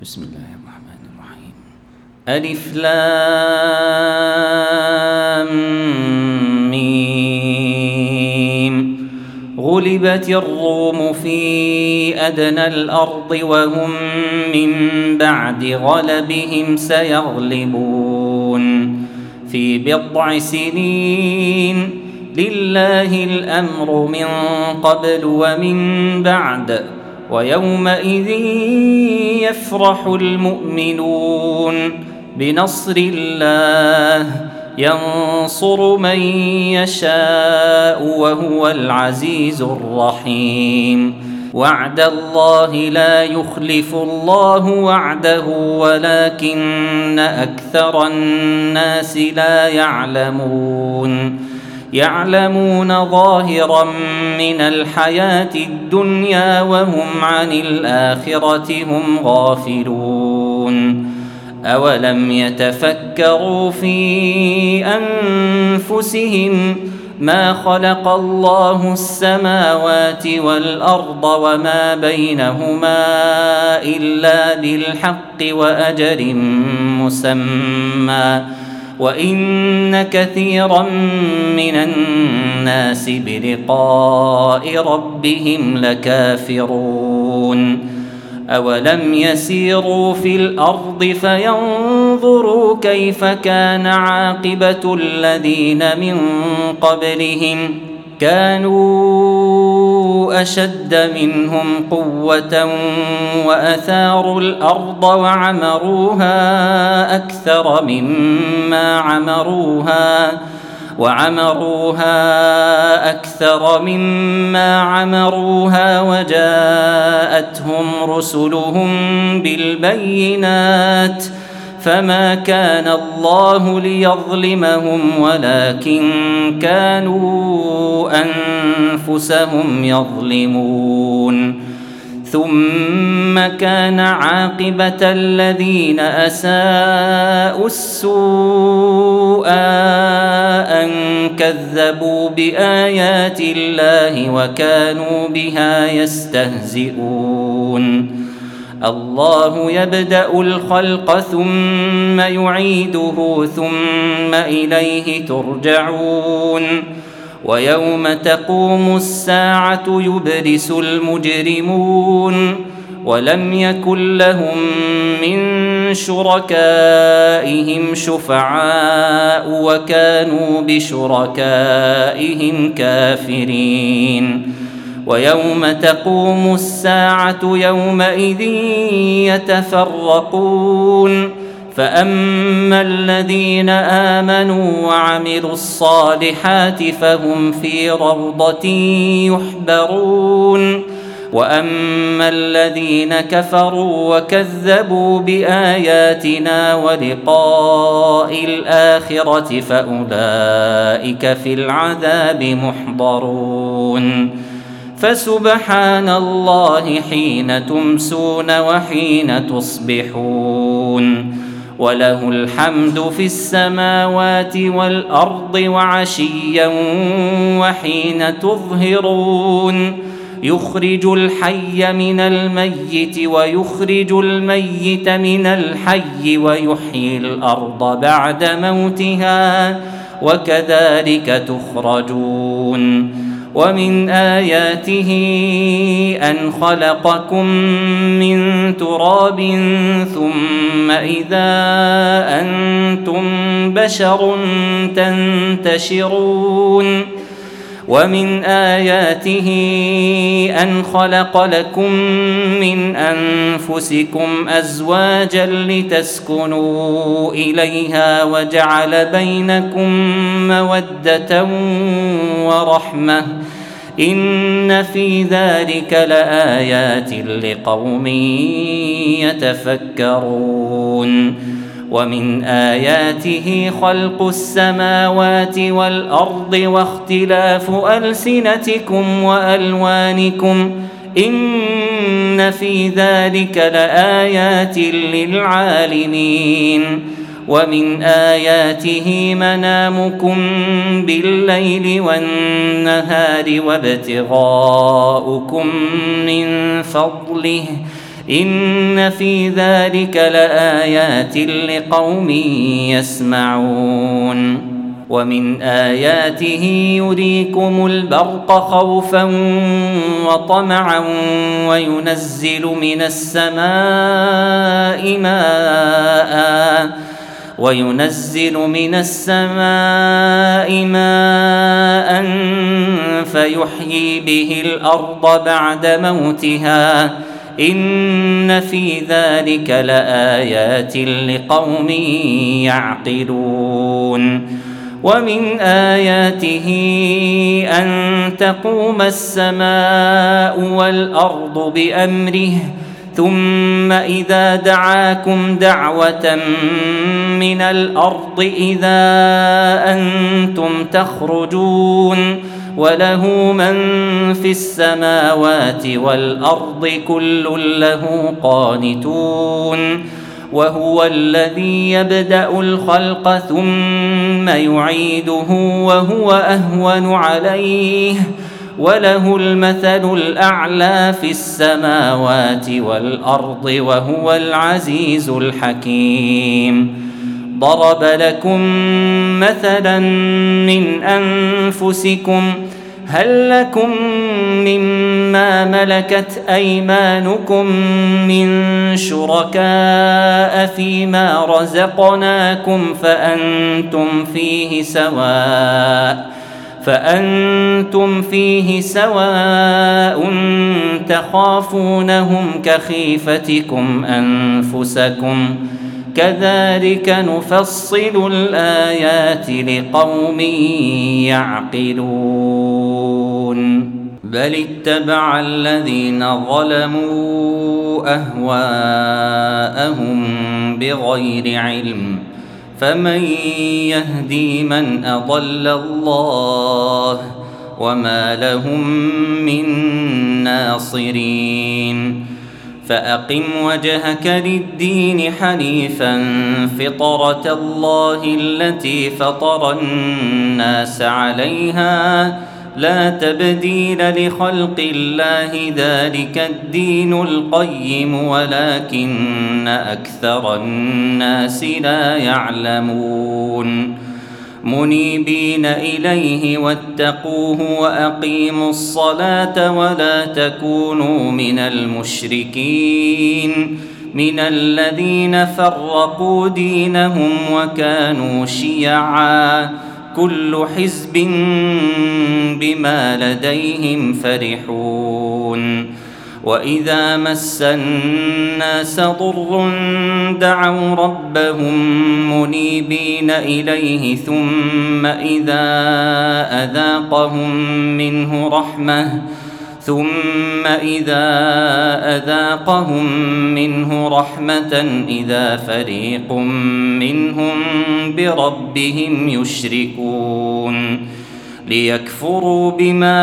بسم الله الرحمن الرحيم. ألف لام ميم. غلبت الروم في أدنى الأرض وهم من بعد غلبهم سيغلبون في بضع سنين. لله الأمر من قبل ومن بعد، ويومئذ يفرح المؤمنون بنصر الله ينصر من يشاء وهو العزيز الرحيم. وعد الله لا يخلف الله وعده ولكن أكثر الناس لا يعلمون ظاهرا من الحياة الدنيا وهم عن الآخرة هم غافلون. أولم يتفكروا في أنفسهم ما خلق الله السماوات والأرض وما بينهما إلا بالحق وأجل مسمى، وإن كثيرا من الناس بلقاء ربهم لكافرون. أولم يسيروا في الأرض فينظروا كيف كان عاقبة الذين من قبلهم، كانوا أشد منهم قوة وأثاروا الأرض وعمروها أكثر مما عمروها وجاءتهم رسلهم بالبينات، فما كان الله ليظلمهم ولكن كانوا أنفسهم يظلمون. ثم كان عاقبة الذين أساءوا السوء أن كذبوا بآيات الله وكانوا بها يستهزئون. الله يبدأ الخلق ثم يعيده ثم إليه ترجعون. ويوم تقوم الساعة يبلس المجرمون ولم يكن لهم من شركائهم شفعاء وكانوا بشركائهم كافرين. ويوم تقوم الساعة يومئذ يتفرقون، فأما الذين آمنوا وعملوا الصالحات فهم في روضة يحبرون، وأما الذين كفروا وكذبوا بآياتنا ولقاء الآخرة فأولئك في العذاب محضرون. فسبحان الله حين تمسون وحين تصبحون، وله الحمد في السماوات والأرض وعشيا وحين تظهرون. يخرج الحي من الميت ويخرج الميت من الحي ويحيي الأرض بعد موتها وكذلك تخرجون. ومن آياته أن خلقكم من تراب ثم إذا أنتم بشر تنتشرون. ومن آياته أن خلق لكم من أنفسكم أزواجا لتسكنوا إليها وجعل بينكم مودة ورحمة، إن في ذلك لآيات لقوم يتفكرون. ومن آياته خلق السماوات والأرض واختلاف ألسنتكم وألوانكم، إن في ذلك لآيات للعالمين. ومن آياته منامكم بالليل والنهار وابتغاؤكم من فضله إن في ذلك لآيات لقوم يسمعون ومن آياته يريكم البرق خوفا وطمعا وينزل من السماء ماء فيحيي به الأرض بعد موتها إن في ذلك لآيات لقوم يعقلون ومن آياته أن تقوم السماء والأرض بأمره ثم إذا دعاكم دعوة من الأرض إذا أنتم تخرجون وله من في السماوات والأرض كل له قانتون وهو الذي يبدأ الخلق ثم يعيده وهو أهون عليه وله المثل الأعلى في السماوات والأرض وهو العزيز الحكيم ضرب لكم مثلا من أنفسكم هل لكم مما ملكت أيمانكم من شركاء فيما رزقناكم فأنتم فيه سواء تخافونهم كخيفتكم أنفسكم كذلك نفصل الآيات لقوم يعقلون بل اتبع الذين ظلموا أهواءهم بغير علم فمن يهدي من أضل الله وما لهم من ناصرين فأقم وجهك للدين حنيفا فطرة الله التي فطر الناس عليها لا تبديل لخلق الله ذلك الدين القيم ولكن أكثر الناس لا يعلمون منيبين إليه واتقوه وأقيموا الصلاة ولا تكونوا من المشركين من الذين فرقوا دينهم وكانوا شيعا كل حزب بما لديهم فرحون وإذا مس الناس ضر دعوا ربهم منيبين إليه ثم إذا أذاقهم منه رحمة إذا فريق منهم بربهم يشركون ليكفروا بما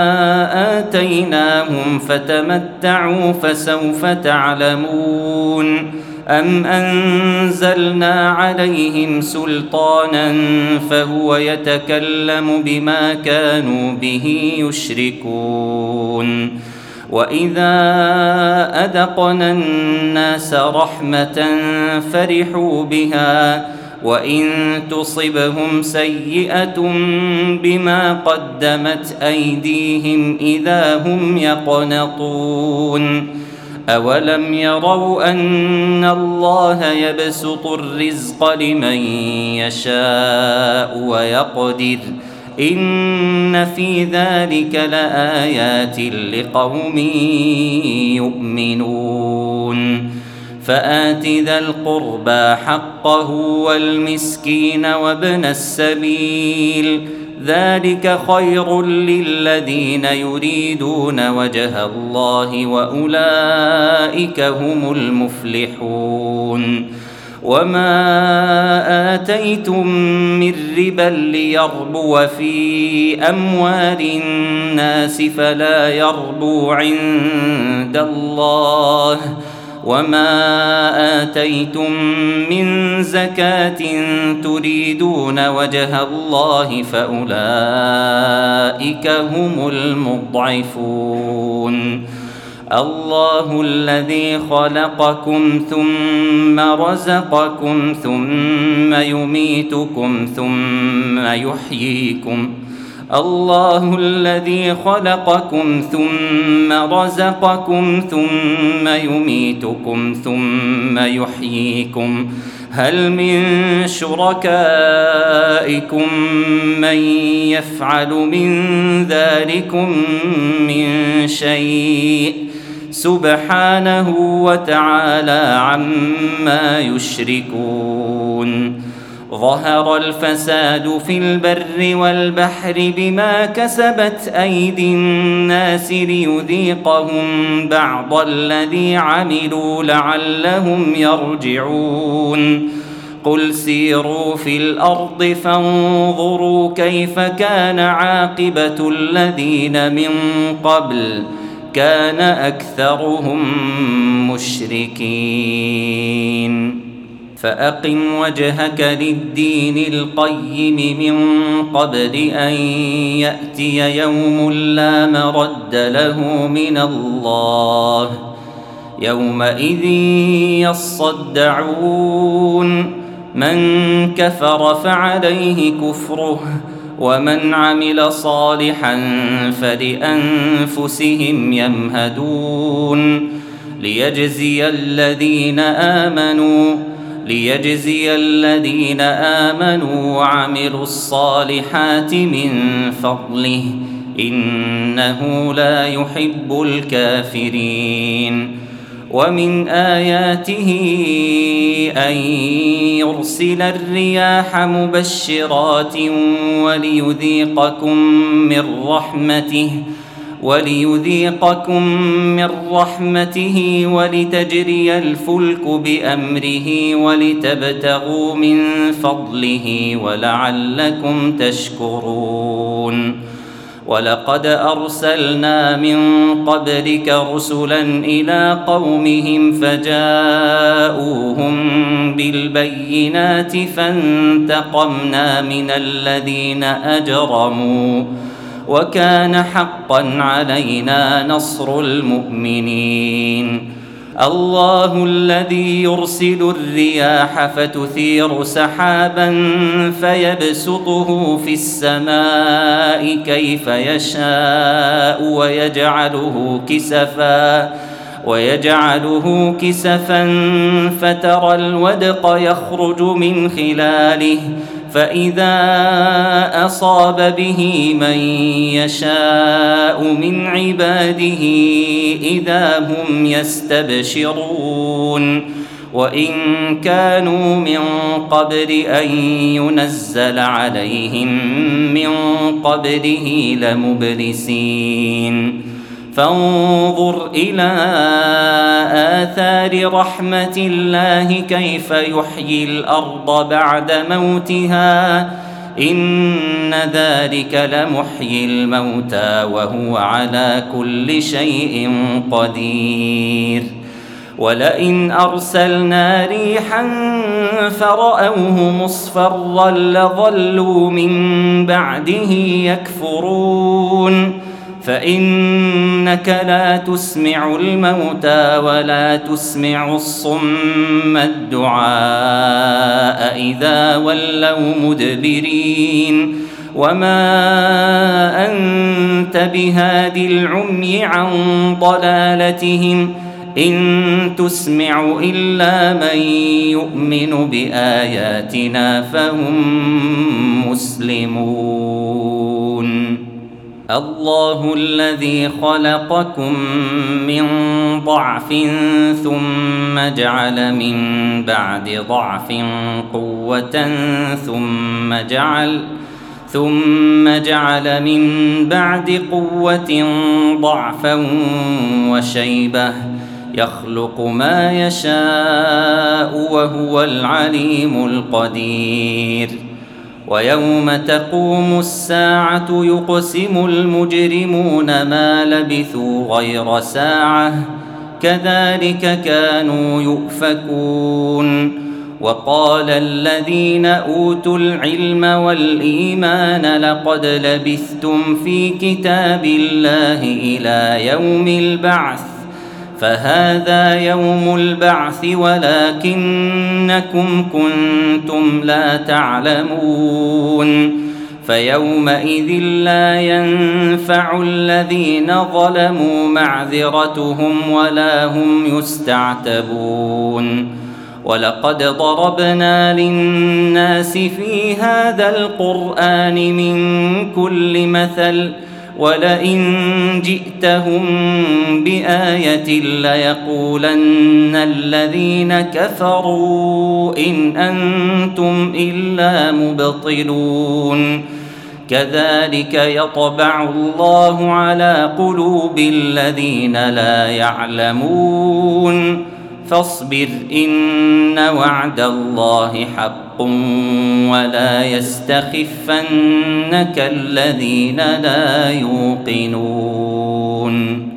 آتيناهم فتمتعوا فسوف تعلمون أم أنزلنا عليهم سلطانا فهو يتكلم بما كانوا به يشركون وإذا أذقنا الناس رحمة فرحوا بها وإن تصبهم سيئة بما قدمت أيديهم إذا هم يقنطون أولم يروا أن الله يبسط الرزق لمن يشاء ويقدر إن في ذلك لآيات لقوم يؤمنون فآت ذا القربى حقه والمسكين وابن السبيل ذلك خير للذين يريدون وجه الله وأولئك هم المفلحون وما آتيتم من ربا ليربو في أموال الناس فلا يربو عند الله وما آتيتم من زكاة تريدون وجه الله فأولئك هم المضعفون الله الذي خلقكم ثم رزقكم ثم يميتكم ثم يحييكم الله الذي خلقكم ثم رزقكم ثم يميتكم ثم يحييكم هل من شركائكم من يفعل من ذلكم من شيء سبحانه وتعالى عما يشركون ظهر الفساد في البر والبحر بما كسبت أيدي الناس ليذيقهم بعض الذي عملوا لعلهم يرجعون قل سيروا في الأرض فانظروا كيف كان عاقبة الذين من قبل كان أكثرهم مشركين فأقم وجهك للدين القيم من قبل أن يأتي يوم لا مرد له من الله يومئذ يصدعون من كفر فعليه كفره ومن عمل صالحا فلأنفسهم يمهدون ليجزي الذين آمنوا وعملوا الصالحات من فضله إنه لا يحب الكافرين ومن آياته أن يرسل الرياح مبشرات وليذيقكم من رحمته ولتجري الفلك بأمره ولتبتغوا من فضله ولعلكم تشكرون ولقد أرسلنا من قبلك رسلا إلى قومهم فجاءوهم بالبينات فانتقمنا من الذين أجرموا وكان حقا علينا نصر المؤمنين الله الذي يرسل الرياح فتثير سحابا فيبسطه في السماء كيف يشاء ويجعله كسفا فترى الودق يخرج من خلاله فإذا أصاب به من يشاء من عباده إذا هم يستبشرون وإن كانوا من قبل أن ينزل عليهم من قبله لمبلسين فانظر إلى آثار رحمة الله كيف يحيي الأرض بعد موتها إن ذلك لمحيي الموتى وهو على كل شيء قدير ولئن أرسلنا ريحا فرأوه مصفرا لظلوا من بعده يكفرون فإنك لا تسمع الموتى ولا تسمع الصم الدعاء إذا ولوا مدبرين وما أنت بهاد العمي عن ضلالتهم إن تسمع إلا من يؤمن بآياتنا فهم مسلمون الله الذي خلقكم من ضعف ثم جعل من بعد ضعف قوة ثم جعل من بعد قوة ضعفا وشيبة يخلق ما يشاء وهو العليم القدير ويوم تقوم الساعة يقسم المجرمون ما لبثوا غير ساعة كذلك كانوا يؤفكون وقال الذين أوتوا العلم والإيمان لقد لبثتم في كتاب الله إلى يوم البعث فهذا يوم البعث ولكنكم كنتم لا تعلمون فيومئذ لا ينفع الذين ظلموا معذرتهم ولا هم يستعتبون ولقد ضربنا للناس في هذا القرآن من كل مثل ولئن جئتهم بآية ليقولن الذين كفروا إن أنتم إلا مبطلون كذلك يطبع الله على قلوب الذين لا يعلمون فاصبر إن وعد الله حق ولا يستخفنك الذين لا يوقنون